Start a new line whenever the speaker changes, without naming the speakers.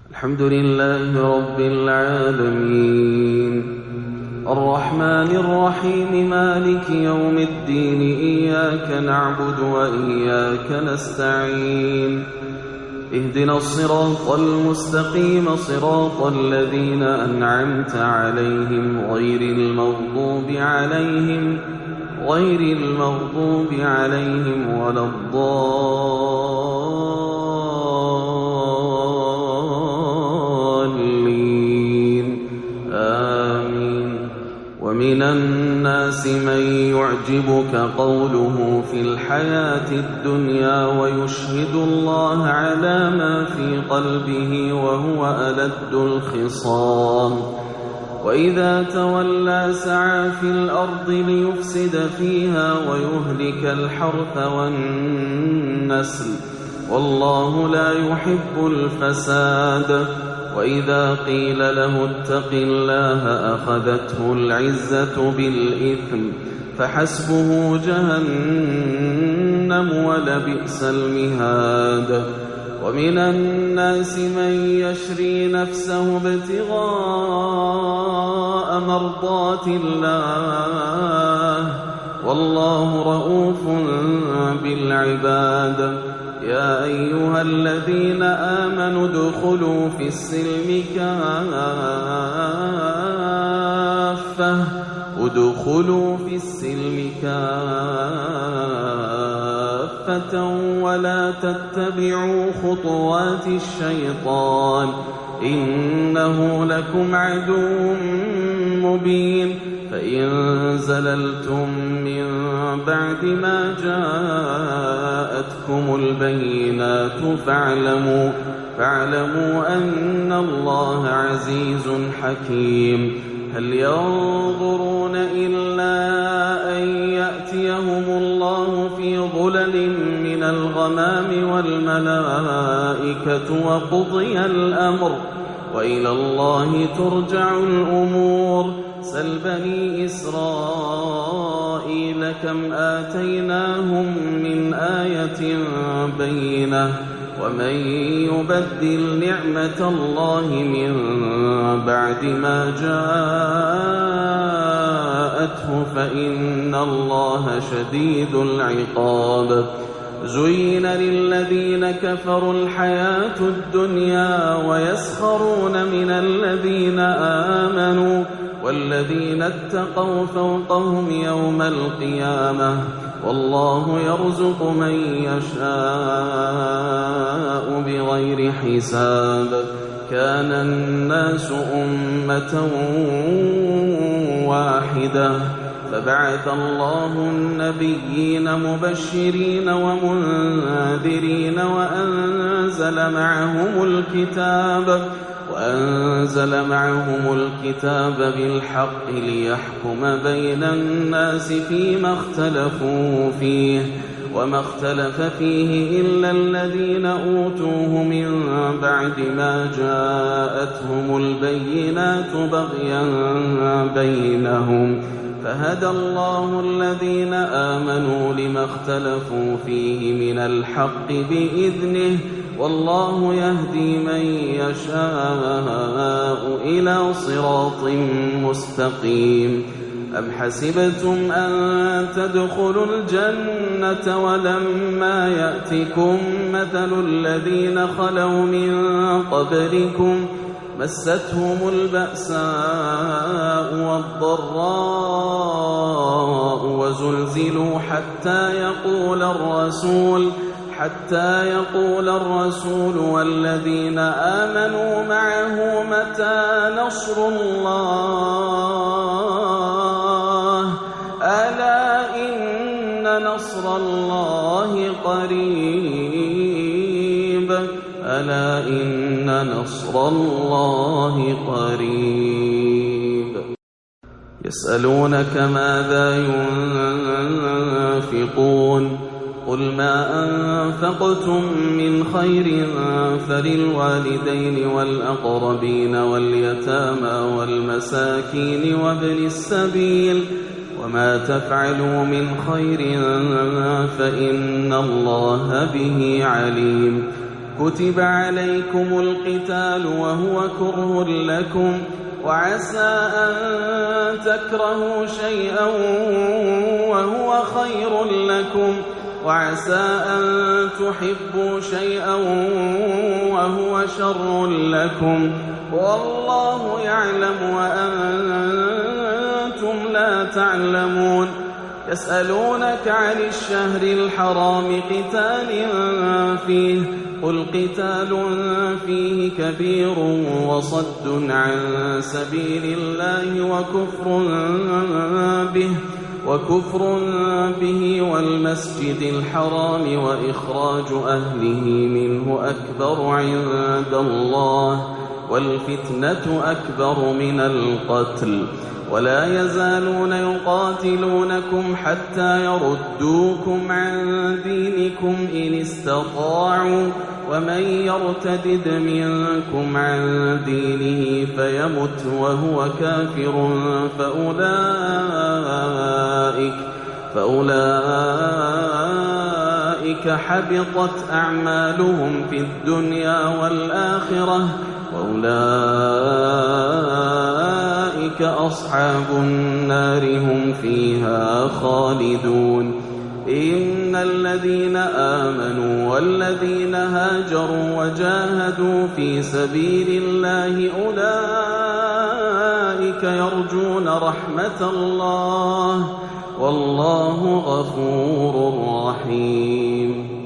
الحمد لله رب العالمين الرحمن الرحيم مالك يوم الدين إياك نعبد وإياك نستعين اهدنا الصراط المستقيم صراط الذين أنعمت عليهم غير المغضوب عليهم ولا الضالين آمين. ومن الناس من يعجبك قوله في الحياة الدنيا ويشهد الله على ما في قلبه وهو ألد الخصام وإذا تولى سعى في الأرض ليفسد فيها ويهلك الحرث والنسل والله لا يحب الفساد. وإذا قيل له اتق الله أخذته العزة بالإثم فحسبه جهنم ولبئس المهاد. ومن الناس من يشري نفسه ابتغاء مرضات الله والله رؤوف بالعباد. يا أيها الذين آمنوا ادخلوا في السلم كافة ولا تتبعوا خطوات الشيطان إنه لكم عدو مبين. فإن زللتم من بعد ما جاءتكم البينات فاعلموا أن الله عزيز حكيم. هل ينظرون إلا أن يأتيهم الله في ظلل من الغمام والملائكة وقضي الأمر وإلى الله ترجع الأمور. سل بني إسرائيل كم آتيناهم من آية بينة ومن يبدل نعمة الله من بعد ما جاءته فإن الله شديد العقاب. زين للذين كفروا الحياة الدنيا ويسخرون من الذين آمنوا والذين اتقوا فوقهم يوم القيامة والله يرزق من يشاء بغير حساب. كان الناس أمة واحدة فبعث الله النبيين مبشرين ومنذرين وأنزل معهم الكتاب بالحق ليحكم بين الناس فيما اختلفوا فيه وما اختلف فيه إلا الذين أوتوه من بعد ما جاءتهم البينات بغيا بينهم فهدى الله الذين آمنوا لما اختلفوا فيه من الحق بإذنه والله يهدي من يشاء إلى صراط مستقيم. أم حسبتم أن تدخلوا الجنة ولما يأتكم مثل الذين خلوا من قبلكم مستهم البأساء والضراء وزلزلوا حتى يقول الرسول والذين آمنوا معه متى نصر الله ألا إن نصر الله قريب. يسألونك ماذا ينفقون قل ما أنفقتم من خير فللوالدين والأقربين واليتامى والمساكين وابن السبيل وما تفعلوا من خير فإن الله به عليم. كتب عليكم القتال وهو كره لكم وعسى أن تكرهوا شيئا وهو خير لكم وعسى أن تحبوا شيئا وهو شر لكم والله يعلم وأنتم لا تعلمون يسألونك عن الشهر الحرام قتال فيه قل قتال فيه كبير وصد عن سبيل الله وكفر به والمسجد الحرام وإخراج أهله منه أكبر عند الله والفتنة أكبر من القتل ولا يزالون يقاتلونكم حتى يردوكم عن دينكم إن استطاعوا ومن يرتدد منكم عن دينه فيمت وهو كافر فأولئك حبطت أعمالهم في الدنيا والآخرة وأولئك أصحاب النار هم فيها خالدون إن الذين آمنوا والذين هاجروا وجاهدوا في سبيل الله أولئك يرجون رحمة الله والله غفور رحيم